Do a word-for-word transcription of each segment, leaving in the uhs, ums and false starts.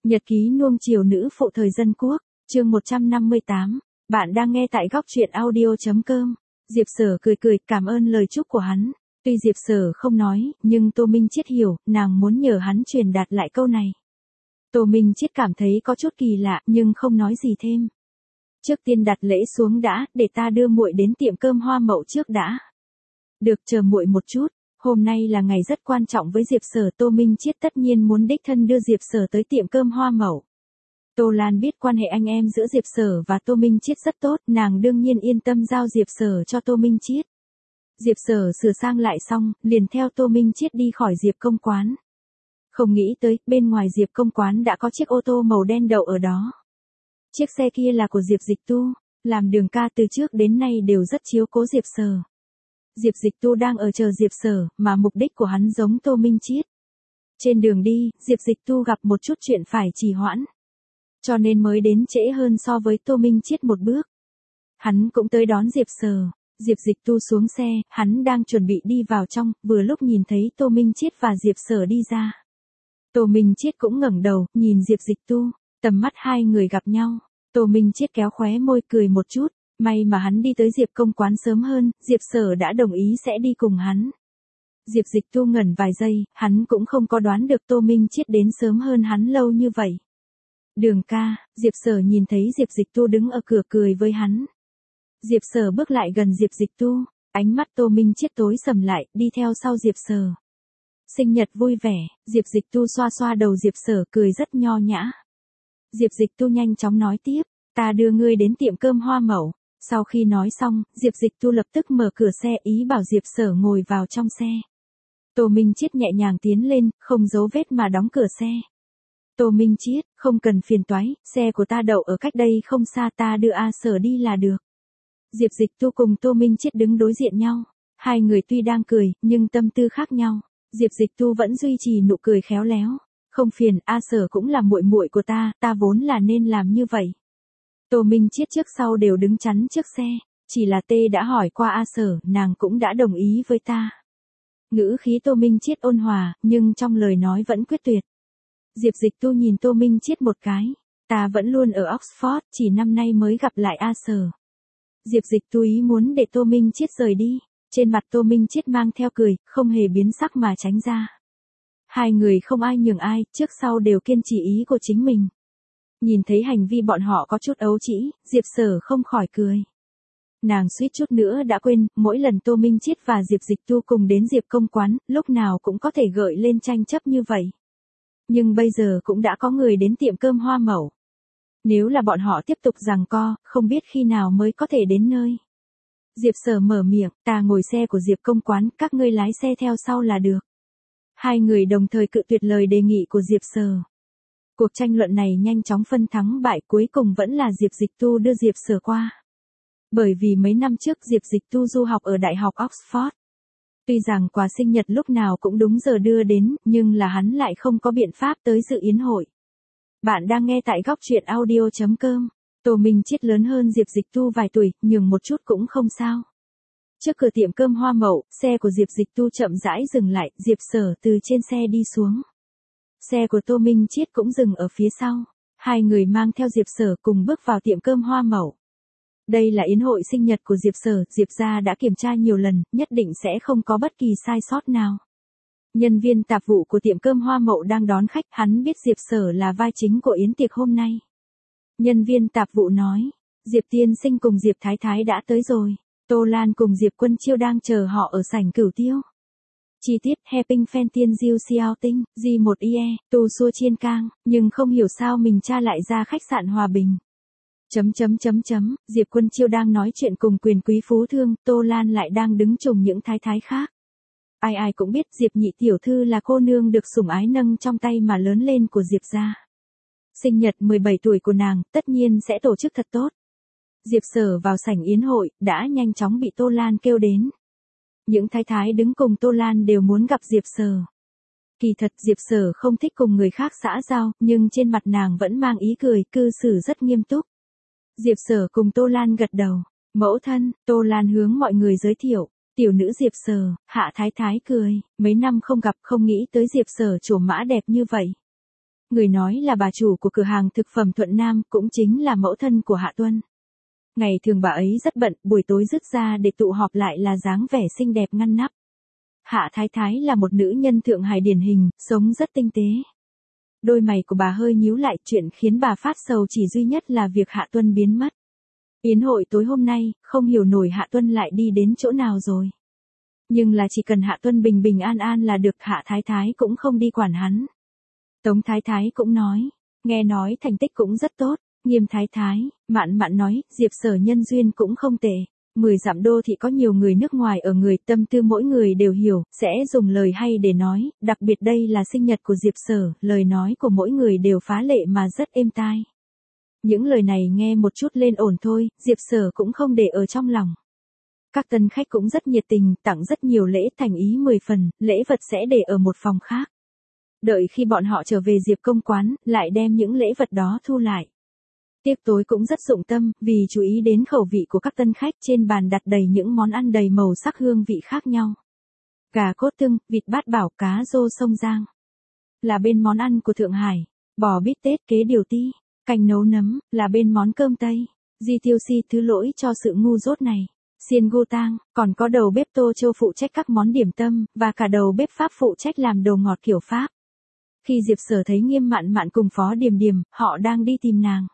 Nhật ký nuông chiều nữ phụ thời dân quốc, chương một trăm năm mươi tám. Bạn đang nghe tại góc truyện audio chấm com. Diệp Sở cười cười cảm ơn lời chúc của hắn. Tuy Diệp Sở không nói, nhưng Tô Minh Chiết hiểu, nàng muốn nhờ hắn truyền đạt lại câu này. Tô Minh Chiết cảm thấy có chút kỳ lạ, nhưng không nói gì thêm. Trước tiên đặt lễ xuống đã, để ta đưa muội đến tiệm cơm Hoa Mậu trước đã. Được, chờ muội một chút. Hôm nay là ngày rất quan trọng với Diệp Sở, Tô Minh Chiết tất nhiên muốn đích thân đưa Diệp Sở tới tiệm cơm Hoa Mậu. Tô Lan biết quan hệ anh em giữa Diệp Sở và Tô Minh Chiết rất tốt, nàng đương nhiên yên tâm giao Diệp Sở cho Tô Minh Chiết. Diệp Sở sửa sang lại xong, liền theo Tô Minh Chiết đi khỏi Diệp Công Quán. Không nghĩ tới, bên ngoài Diệp Công Quán đã có chiếc ô tô màu đen đậu ở đó. Chiếc xe kia là của Diệp Dịch Tu, làm đường ca từ trước đến nay đều rất chiếu cố Diệp Sở. Diệp Dịch Tu đang ở chờ Diệp Sở, mà mục đích của hắn giống Tô Minh Chiết. Trên đường đi, Diệp Dịch Tu gặp một chút chuyện phải trì hoãn, cho nên mới đến trễ hơn so với Tô Minh Chiết một bước. Hắn cũng tới đón Diệp Sở. Diệp Dịch Tu xuống xe, hắn đang chuẩn bị đi vào trong, vừa lúc nhìn thấy Tô Minh Chiết và Diệp Sở đi ra. Tô Minh Chiết cũng ngẩng đầu, nhìn Diệp Dịch Tu, tầm mắt hai người gặp nhau. Tô Minh Chiết kéo khóe môi cười một chút. May mà hắn đi tới Diệp Công Quán sớm hơn, Diệp Sở đã đồng ý sẽ đi cùng hắn. Diệp Dịch Tu ngẩn vài giây, hắn cũng không có đoán được Tô Minh Chiết đến sớm hơn hắn lâu như vậy. Đường ca, Diệp Sở nhìn thấy Diệp Dịch Tu đứng ở cửa cười với hắn. Diệp Sở bước lại gần Diệp Dịch Tu, ánh mắt Tô Minh Chiết tối sầm lại, đi theo sau Diệp Sở. Sinh nhật vui vẻ, Diệp Dịch Tu xoa xoa đầu Diệp Sở cười rất nho nhã. Diệp Dịch Tu nhanh chóng nói tiếp, ta đưa ngươi đến tiệm cơm Hoa Mậu. Sau khi nói xong, Diệp Dịch Tu lập tức mở cửa xe ý bảo Diệp Sở ngồi vào trong xe. Tô Minh Chiết nhẹ nhàng tiến lên, không giấu vết mà đóng cửa xe. Tô Minh Chiết, không cần phiền toái, xe của ta đậu ở cách đây không xa, ta đưa A Sở đi là được. Diệp Dịch Tu cùng Tô Minh Chiết đứng đối diện nhau. Hai người tuy đang cười, nhưng tâm tư khác nhau. Diệp Dịch Tu vẫn duy trì nụ cười khéo léo. Không phiền, A Sở cũng là muội muội của ta, ta vốn là nên làm như vậy. Tô Minh Chiết trước sau đều đứng chắn trước xe, chỉ là Tê đã hỏi qua A Sở, nàng cũng đã đồng ý với ta. Ngữ khí Tô Minh Chiết ôn hòa, nhưng trong lời nói vẫn quyết tuyệt. Diệp Dịch Tu nhìn Tô Minh Chiết một cái, ta vẫn luôn ở Oxford, chỉ năm nay mới gặp lại A Sở. Diệp Dịch Tu ý muốn để Tô Minh Chiết rời đi, trên mặt Tô Minh Chiết mang theo cười, không hề biến sắc mà tránh ra. Hai người không ai nhường ai, trước sau đều kiên trì ý của chính mình. Nhìn thấy hành vi bọn họ có chút ấu trĩ, Diệp Sở không khỏi cười. Nàng suýt chút nữa đã quên, mỗi lần Tô Minh Chiết và Diệp Dịch Tu cùng đến Diệp Công Quán, lúc nào cũng có thể gợi lên tranh chấp như vậy. Nhưng bây giờ cũng đã có người đến tiệm cơm Hoa Mậu. Nếu là bọn họ tiếp tục giằng co, không biết khi nào mới có thể đến nơi. Diệp Sở mở miệng, ta ngồi xe của Diệp Công Quán, các ngươi lái xe theo sau là được. Hai người đồng thời cự tuyệt lời đề nghị của Diệp Sở. Cuộc tranh luận này nhanh chóng phân thắng bại, cuối cùng vẫn là Diệp Dịch Tu đưa Diệp Sở qua. Bởi vì mấy năm trước Diệp Dịch Tu du học ở Đại học Oxford. Tuy rằng quà sinh nhật lúc nào cũng đúng giờ đưa đến, nhưng là hắn lại không có biện pháp tới dự yến hội. Bạn đang nghe tại góc truyện audio chấm com. Tô Minh Chiết lớn hơn Diệp Dịch Tu vài tuổi, nhường một chút cũng không sao. Trước cửa tiệm cơm Hoa Mậu, xe của Diệp Dịch Tu chậm rãi dừng lại, Diệp Sở từ trên xe đi xuống. Xe của Tô Minh Chiết cũng dừng ở phía sau. Hai người mang theo Diệp Sở cùng bước vào tiệm cơm Hoa Mậu. Đây là yến hội sinh nhật của Diệp Sở, Diệp gia đã kiểm tra nhiều lần, nhất định sẽ không có bất kỳ sai sót nào. Nhân viên tạp vụ của tiệm cơm Hoa Mậu đang đón khách, hắn biết Diệp Sở là vai chính của yến tiệc hôm nay. Nhân viên tạp vụ nói, Diệp tiên sinh cùng Diệp Thái Thái đã tới rồi. Tô Lan cùng Diệp Quân Chiêu đang chờ họ ở sảnh cửu tiêu. Chi tiết, Happy Fan Tiên Diêu Xiao Tinh, G một i e, Tu Xua Chiên Cang, nhưng không hiểu sao mình cha lại ra khách sạn Hòa Bình. Chấm chấm chấm chấm, Diệp Quân Chiêu đang nói chuyện cùng quyền quý phú thương, Tô Lan lại đang đứng trùng những thái thái khác. Ai ai cũng biết Diệp nhị tiểu thư là cô nương được sủng ái nâng trong tay mà lớn lên của Diệp gia. Sinh nhật mười bảy tuổi của nàng, tất nhiên sẽ tổ chức thật tốt. Diệp Sở vào sảnh yến hội, đã nhanh chóng bị Tô Lan kêu đến. Những thái thái đứng cùng Tô Lan đều muốn gặp Diệp Sở. Kỳ thật Diệp Sở không thích cùng người khác xã giao, nhưng trên mặt nàng vẫn mang ý cười, cư xử rất nghiêm túc. Diệp Sở cùng Tô Lan gật đầu. Mẫu thân, Tô Lan hướng mọi người giới thiệu. Tiểu nữ Diệp Sở, Hạ Thái Thái cười. Mấy năm không gặp, không nghĩ tới Diệp Sở trổ mã đẹp như vậy. Người nói là bà chủ của cửa hàng thực phẩm Thuận Nam, cũng chính là mẫu thân của Hạ Tuân. Ngày thường bà ấy rất bận, buổi tối dứt ra để tụ họp lại là dáng vẻ xinh đẹp ngăn nắp. Hạ Thái Thái là một nữ nhân Thượng Hải điển hình, sống rất tinh tế. Đôi mày của bà hơi nhíu lại, chuyện khiến bà phát sầu chỉ duy nhất là việc Hạ Tuân biến mất. Yến hội tối hôm nay, không hiểu nổi Hạ Tuân lại đi đến chỗ nào rồi. Nhưng là chỉ cần Hạ Tuân bình bình an an là được, Hạ Thái Thái cũng không đi quản hắn. Tống Thái Thái cũng nói, nghe nói thành tích cũng rất tốt. Nghiêm Thái Thái, Mạn Mạn nói, Diệp Sở nhân duyên cũng không tệ. Mười dặm đô thị có nhiều người nước ngoài ở, người tâm tư mỗi người đều hiểu, sẽ dùng lời hay để nói, đặc biệt đây là sinh nhật của Diệp Sở, lời nói của mỗi người đều phá lệ mà rất êm tai. Những lời này nghe một chút lên ổn thôi, Diệp Sở cũng không để ở trong lòng. Các tân khách cũng rất nhiệt tình, tặng rất nhiều lễ, thành ý mười phần, lễ vật sẽ để ở một phòng khác. Đợi khi bọn họ trở về Diệp công quán, lại đem những lễ vật đó thu lại. Tiếp tối cũng rất dụng tâm, vì chú ý đến khẩu vị của các tân khách, trên bàn đặt đầy những món ăn đầy màu sắc hương vị khác nhau. Gà cốt tưng, vịt bát bảo, cá rô sông Giang. Là bên món ăn của Thượng Hải. Bò bít tết, kế điều ti, canh nấu nấm, là bên món cơm Tây. Di tiêu si, thứ lỗi cho sự ngu dốt này. Xiên gu tang, còn có đầu bếp Tô Châu phụ trách các món điểm tâm, và cả đầu bếp Pháp phụ trách làm đồ ngọt kiểu Pháp. Khi Diệp Sở thấy Nghiêm Mạn Mạn cùng Phó Điềm Điềm, họ đang đi tìm nàng.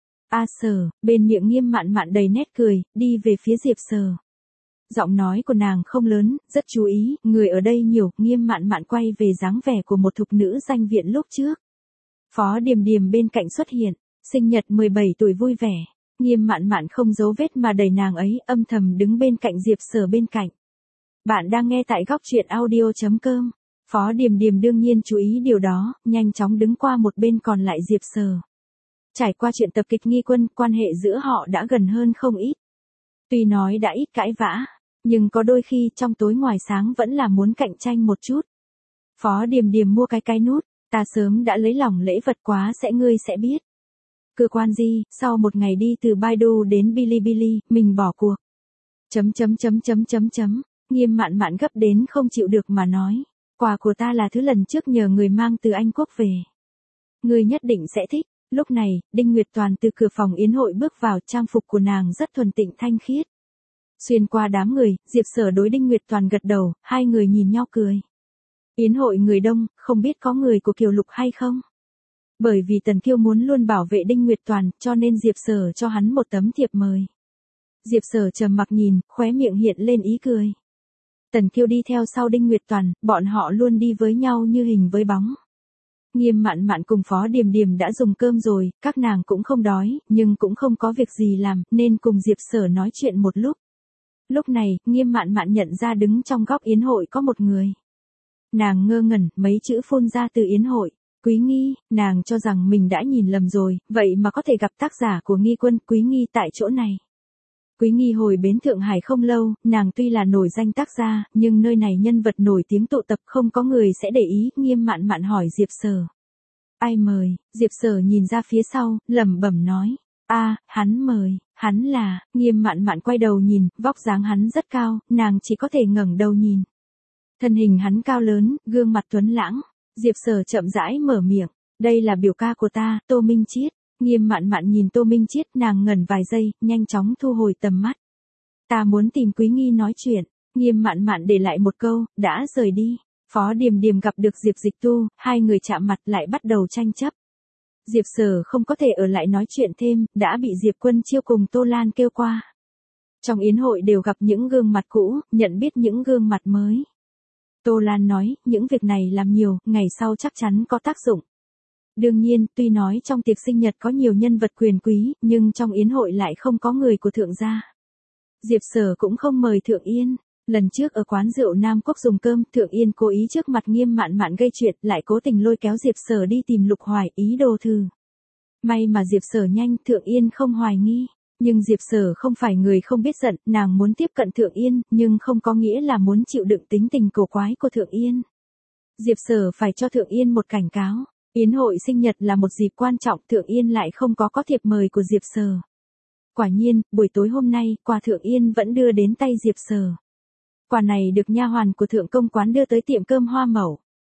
A Sở, bên miệng Nghiêm Mạn Mạn đầy nét cười, đi về phía Diệp Sở. Giọng nói của nàng không lớn, rất chú ý, người ở đây nhiều, Nghiêm Mạn Mạn quay về dáng vẻ của một thục nữ danh viện lúc trước. Phó Điềm Điềm bên cạnh xuất hiện, sinh nhật mười bảy tuổi vui vẻ. Nghiêm Mạn Mạn không giấu vết mà đẩy nàng ấy, âm thầm đứng bên cạnh Diệp Sở bên cạnh. Bạn đang nghe tại góc truyện audio chấm com. Phó Điềm Điềm đương nhiên chú ý điều đó, nhanh chóng đứng qua một bên còn lại Diệp Sở. Trải qua chuyện tập kịch Nghi Quân, quan hệ giữa họ đã gần hơn không ít. Tuy nói đã ít cãi vã, nhưng có đôi khi trong tối ngoài sáng vẫn là muốn cạnh tranh một chút. Phó Điềm Điềm mua cái cái nút, ta sớm đã lấy lòng lễ vật quá sẽ ngươi sẽ biết. Cơ quan gì, sau một ngày đi từ Baidu đến Bilibili, mình bỏ cuộc. Chấm chấm chấm chấm chấm chấm, Nghiêm Mạn Mạn gấp đến không chịu được mà nói. Quà của ta là thứ lần trước nhờ người mang từ Anh Quốc về. Ngươi nhất định sẽ thích. Lúc này, Đinh Nguyệt Toàn từ cửa phòng yến hội bước vào, trang phục của nàng rất thuần tịnh thanh khiết. Xuyên qua đám người, Diệp Sở đối Đinh Nguyệt Toàn gật đầu, hai người nhìn nhau cười. Yến hội người đông, không biết có người của Kiều Lục hay không? Bởi vì Tần Kiêu muốn luôn bảo vệ Đinh Nguyệt Toàn, cho nên Diệp Sở cho hắn một tấm thiệp mời. Diệp Sở trầm mặc nhìn, khóe miệng hiện lên ý cười. Tần Kiêu đi theo sau Đinh Nguyệt Toàn, bọn họ luôn đi với nhau như hình với bóng. Nghiêm Mạn Mạn cùng Phó Điềm Điềm đã dùng cơm rồi, các nàng cũng không đói, nhưng cũng không có việc gì làm, nên cùng Diệp Sở nói chuyện một lúc. Lúc này, Nghiêm Mạn Mạn nhận ra đứng trong góc yến hội có một người. Nàng ngơ ngẩn, mấy chữ phun ra từ yến hội. Quý Nghi, nàng cho rằng mình đã nhìn lầm rồi, vậy mà có thể gặp tác giả của Nghi Quân, Quý Nghi tại chỗ này. Quý Nghi hồi bến Thượng Hải không lâu, nàng tuy là nổi danh tác gia, nhưng nơi này nhân vật nổi tiếng tụ tập không có người sẽ để ý. Nghiêm Mạn Mạn hỏi Diệp Sở. Ai mời? Diệp Sở nhìn ra phía sau, lẩm bẩm nói. A, hắn mời, hắn là. Nghiêm Mạn Mạn quay đầu nhìn, vóc dáng hắn rất cao, nàng chỉ có thể ngẩng đầu nhìn. Thân hình hắn cao lớn, gương mặt tuấn lãng. Diệp Sở chậm rãi mở miệng. Đây là biểu ca của ta, Tô Minh Chiết. Nghiêm Mạn Mạn nhìn Tô Minh Chiết, nàng ngẩn vài giây, nhanh chóng thu hồi tầm mắt. Ta muốn tìm Quý Nghi nói chuyện. Nghiêm Mạn Mạn để lại một câu, đã rời đi. Phó Điềm Điềm gặp được Diệp Dịch Tu, hai người chạm mặt lại bắt đầu tranh chấp. Diệp Sở không có thể ở lại nói chuyện thêm, đã bị Diệp Quân Chiêu cùng Tô Lan kêu qua. Trong yến hội đều gặp những gương mặt cũ, nhận biết những gương mặt mới. Tô Lan nói, những việc này làm nhiều, ngày sau chắc chắn có tác dụng. Đương nhiên, tuy nói trong tiệc sinh nhật có nhiều nhân vật quyền quý, nhưng trong yến hội lại không có người của Thượng gia. Diệp Sở cũng không mời Thượng Yên. Lần trước ở quán rượu Nam Quốc dùng cơm, Thượng Yên cố ý trước mặt Nghiêm Mạn Mạn gây chuyện, lại cố tình lôi kéo Diệp Sở đi tìm Lục Hoài, ý đồ thử. May mà Diệp Sở nhanh, Thượng Yên không hoài nghi. Nhưng Diệp Sở không phải người không biết giận, nàng muốn tiếp cận Thượng Yên, nhưng không có nghĩa là muốn chịu đựng tính tình cổ quái của Thượng Yên. Diệp Sở phải cho Thượng Yên một cảnh cáo. Yến hội sinh nhật là một dịp quan trọng, Thượng Yên lại không có có thiệp mời của Diệp Sở. Quả nhiên, buổi tối hôm nay, quà Thượng Yên vẫn đưa đến tay Diệp Sở. Quà này được nha hoàn của Thượng công quán đưa tới tiệm cơm Hoa Mẩu.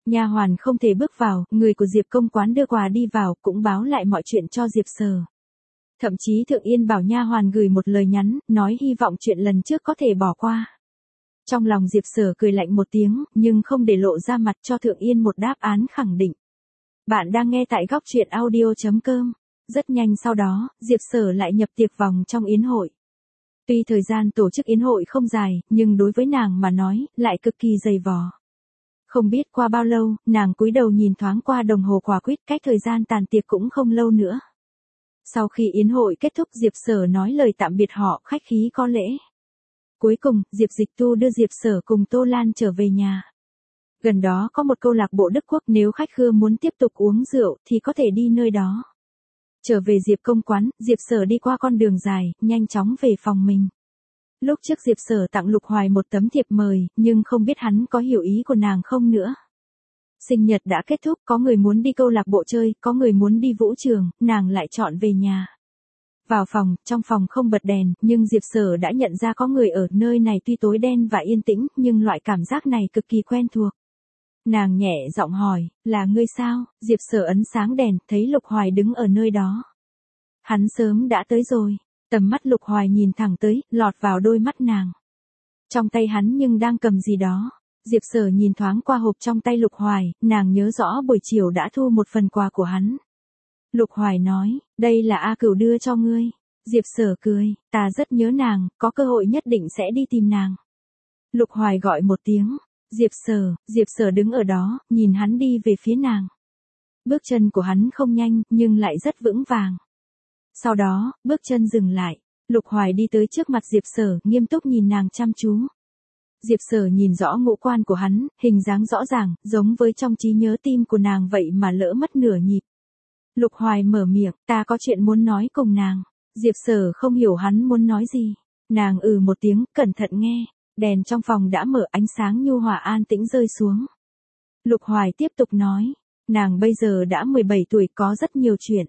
Nha hoàn không thể bước vào, người của Diệp công quán đưa quà đi vào cũng báo lại mọi chuyện cho Diệp Sở. Thậm chí Thượng Yên bảo nha hoàn gửi một lời nhắn, nói hy vọng chuyện lần trước có thể bỏ qua. Trong lòng Diệp Sở cười lạnh một tiếng, nhưng không để lộ ra mặt cho Thượng Yên một đáp án khẳng định. Bạn đang nghe tại góc truyện audio chấm com. Rất nhanh sau đó, Diệp Sở lại nhập tiệc vòng trong yến hội. Tuy thời gian tổ chức yến hội không dài, nhưng đối với nàng mà nói, lại cực kỳ dày vò. Không biết qua bao lâu, nàng cúi đầu nhìn thoáng qua đồng hồ quả quýt, cách thời gian tàn tiệc cũng không lâu nữa. Sau khi yến hội kết thúc, Diệp Sở nói lời tạm biệt họ, khách khí có lễ. Cuối cùng, Diệp Dịch Tu đưa Diệp Sở cùng Tô Lan trở về nhà. Gần đó có một câu lạc bộ Đức Quốc, nếu khách khứa muốn tiếp tục uống rượu thì có thể đi nơi đó. Trở về Diệp công quán, Diệp Sở đi qua con đường dài, nhanh chóng về phòng mình. Lúc trước Diệp Sở tặng Lục Hoài một tấm thiệp mời, nhưng không biết hắn có hiểu ý của nàng không nữa. Sinh nhật đã kết thúc, có người muốn đi câu lạc bộ chơi, có người muốn đi vũ trường, nàng lại chọn về nhà. Vào phòng, trong phòng không bật đèn, nhưng Diệp Sở đã nhận ra có người ở nơi này, tuy tối đen và yên tĩnh, nhưng loại cảm giác này cực kỳ quen thuộc. Nàng nhẹ giọng hỏi, là ngươi sao? Diệp Sở ấn sáng đèn, thấy Lục Hoài đứng ở nơi đó. Hắn sớm đã tới rồi. Tầm mắt Lục Hoài nhìn thẳng tới, lọt vào đôi mắt nàng. Trong tay hắn nhưng đang cầm gì đó. Diệp Sở nhìn thoáng qua hộp trong tay Lục Hoài, nàng nhớ rõ buổi chiều đã thu một phần quà của hắn. Lục Hoài nói, đây là A Cửu đưa cho ngươi. Diệp Sở cười, ta rất nhớ nàng, có cơ hội nhất định sẽ đi tìm nàng. Lục Hoài gọi một tiếng, Diệp Sở, Diệp Sở đứng ở đó, nhìn hắn đi về phía nàng. Bước chân của hắn không nhanh, nhưng lại rất vững vàng. Sau đó, bước chân dừng lại, Lục Hoài đi tới trước mặt Diệp Sở, nghiêm túc nhìn nàng chăm chú. Diệp Sở nhìn rõ ngũ quan của hắn, hình dáng rõ ràng, giống với trong trí nhớ tim của nàng vậy mà lỡ mất nửa nhịp. Lục Hoài mở miệng, ta có chuyện muốn nói cùng nàng. Diệp Sở không hiểu hắn muốn nói gì. Nàng ừ một tiếng, cẩn thận nghe. Đèn trong phòng đã mở, ánh sáng nhu hòa an tĩnh rơi xuống. Lục Hoài tiếp tục nói, nàng bây giờ đã mười bảy tuổi, có rất nhiều chuyện.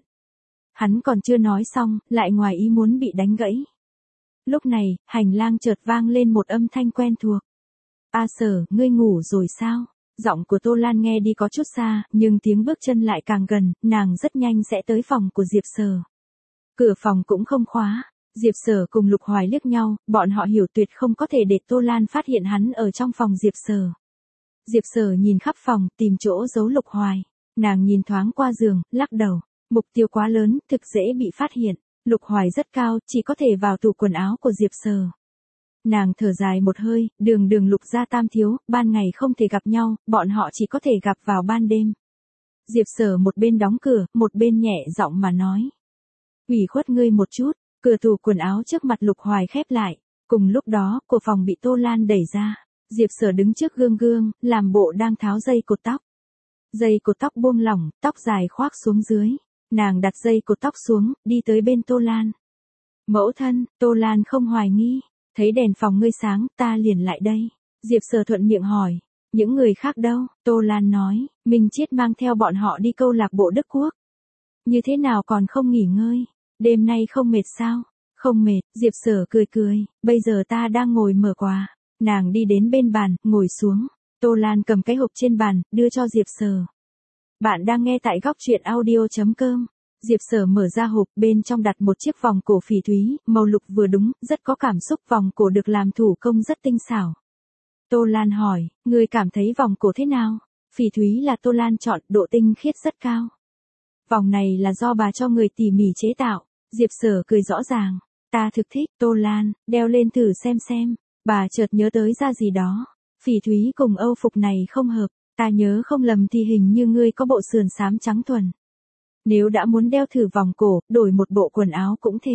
Hắn còn chưa nói xong, lại ngoài ý muốn bị đánh gãy. Lúc này, hành lang chợt vang lên một âm thanh quen thuộc. A Sở, ngươi ngủ rồi sao? Giọng của Tô Lan nghe đi có chút xa, nhưng tiếng bước chân lại càng gần, nàng rất nhanh sẽ tới phòng của Diệp Sở. Cửa phòng cũng không khóa. Diệp Sở cùng Lục Hoài liếc nhau, bọn họ hiểu tuyệt không có thể để Tô Lan phát hiện hắn ở trong phòng Diệp Sở. Diệp Sở nhìn khắp phòng, tìm chỗ giấu Lục Hoài. Nàng nhìn thoáng qua giường, lắc đầu. Mục tiêu quá lớn, thực dễ bị phát hiện. Lục Hoài rất cao, chỉ có thể vào tủ quần áo của Diệp Sở. Nàng thở dài một hơi, đường đường Lục gia tam thiếu, ban ngày không thể gặp nhau, bọn họ chỉ có thể gặp vào ban đêm. Diệp Sở một bên đóng cửa, một bên nhẹ giọng mà nói. Ủy khuất ngươi một chút, cửa tủ quần áo trước mặt Lục Hoài khép lại. Cùng lúc đó, cửa phòng bị Tô Lan đẩy ra. Diệp Sở đứng trước gương gương, làm bộ đang tháo dây cột tóc. Dây cột tóc buông lỏng, tóc dài khoác xuống dưới. Nàng đặt dây cột tóc xuống, đi tới bên Tô Lan. Mẫu thân, Tô Lan không hoài nghi. Thấy đèn phòng ngươi sáng, ta liền lại đây. Diệp Sở thuận miệng hỏi. Những người khác đâu? Tô Lan nói, Minh Chiết mang theo bọn họ đi câu lạc bộ Đức Quốc. Như thế nào còn không nghỉ ngơi? Đêm nay không mệt sao? Không mệt, Diệp Sở cười cười, bây giờ ta đang ngồi mở quà. Nàng đi đến bên bàn, ngồi xuống. Tô Lan cầm cái hộp trên bàn, đưa cho Diệp Sở. Bạn đang nghe tại góc truyện audio chấm com. Diệp Sở mở ra hộp, bên trong đặt một chiếc vòng cổ phỉ thúy, màu lục vừa đúng, rất có cảm xúc, vòng cổ được làm thủ công rất tinh xảo. Tô Lan hỏi, ngươi cảm thấy vòng cổ thế nào? Phỉ thúy là Tô Lan chọn, độ tinh khiết rất cao. Vòng này là do bà cho người tỉ mỉ chế tạo. Diệp Sở cười rõ ràng, ta thực thích. Tô Lan, đeo lên thử xem xem. Bà chợt nhớ tới ra gì đó. Phỉ thúy cùng Âu phục này không hợp, ta nhớ không lầm thì hình như ngươi có bộ sườn xám trắng thuần. Nếu đã muốn đeo thử vòng cổ, đổi một bộ quần áo cũng thế.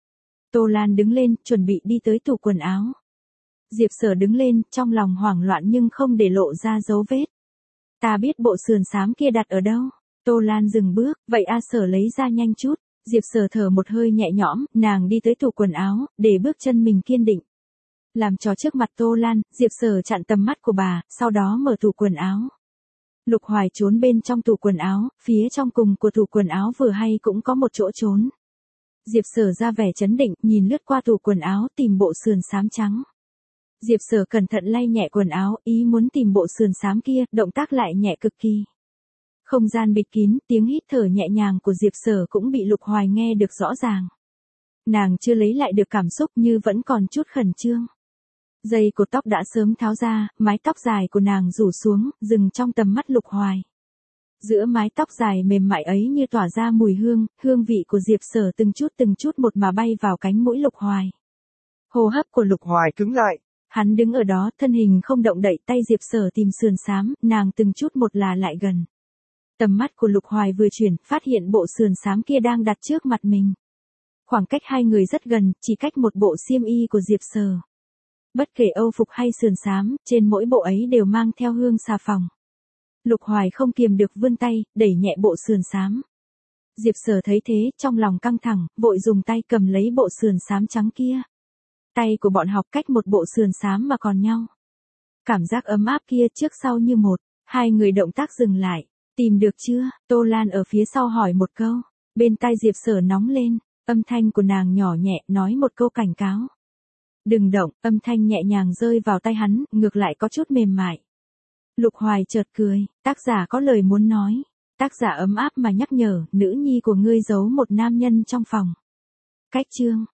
Tô Lan đứng lên, chuẩn bị đi tới tủ quần áo. Diệp Sở đứng lên, trong lòng hoảng loạn nhưng không để lộ ra dấu vết. Ta biết bộ sườn xám kia đặt ở đâu. Tô Lan dừng bước, vậy A Sở lấy ra nhanh chút. Diệp Sở thở một hơi nhẹ nhõm, nàng đi tới tủ quần áo, để bước chân mình kiên định. Làm trò trước mặt Tô Lan, Diệp Sở chặn tầm mắt của bà, sau đó mở tủ quần áo. Lục Hoài trốn bên trong tủ quần áo, phía trong cùng của tủ quần áo vừa hay cũng có một chỗ trốn. Diệp Sở ra vẻ chấn định, nhìn lướt qua tủ quần áo tìm bộ sườn xám trắng. Diệp Sở cẩn thận lay nhẹ quần áo, ý muốn tìm bộ sườn xám kia, động tác lại nhẹ cực kỳ. Không gian bịt kín, tiếng hít thở nhẹ nhàng của Diệp Sở cũng bị Lục Hoài nghe được rõ ràng. Nàng chưa lấy lại được cảm xúc như vẫn còn chút khẩn trương. Dây cột tóc đã sớm tháo ra, mái tóc dài của nàng rủ xuống, dừng trong tầm mắt Lục Hoài. Giữa mái tóc dài mềm mại ấy như tỏa ra mùi hương, hương vị của Diệp Sở từng chút từng chút một mà bay vào cánh mũi Lục Hoài. Hô hấp của Lục Hoài cứng lại. Hắn đứng ở đó, thân hình không động đậy, tay Diệp Sở tìm sườn xám, nàng từng chút một là lại gần. Tầm mắt của Lục Hoài vừa chuyển, phát hiện bộ sườn xám kia đang đặt trước mặt mình. Khoảng cách hai người rất gần, chỉ cách một bộ xiêm y của Diệp Sở. Bất kể âu phục hay sườn xám, trên mỗi bộ ấy đều mang theo hương xà phòng. Lục Hoài không kiềm được vươn tay, đẩy nhẹ bộ sườn xám. Diệp Sở thấy thế, trong lòng căng thẳng, vội dùng tay cầm lấy bộ sườn xám trắng kia. Tay của bọn học cách một bộ sườn xám mà còn nhau. Cảm giác ấm áp kia trước sau như một, hai người động tác dừng lại. Tìm được chưa? Tô Lan ở phía sau hỏi một câu. Bên tai Diệp Sở nóng lên, âm thanh của nàng nhỏ nhẹ nói một câu cảnh cáo. Đừng động, âm thanh nhẹ nhàng rơi vào tay hắn, ngược lại có chút mềm mại. Lục Hoài chợt cười, tác giả có lời muốn nói. Tác giả ấm áp mà nhắc nhở, nữ nhi của ngươi giấu một nam nhân trong phòng. Cách chương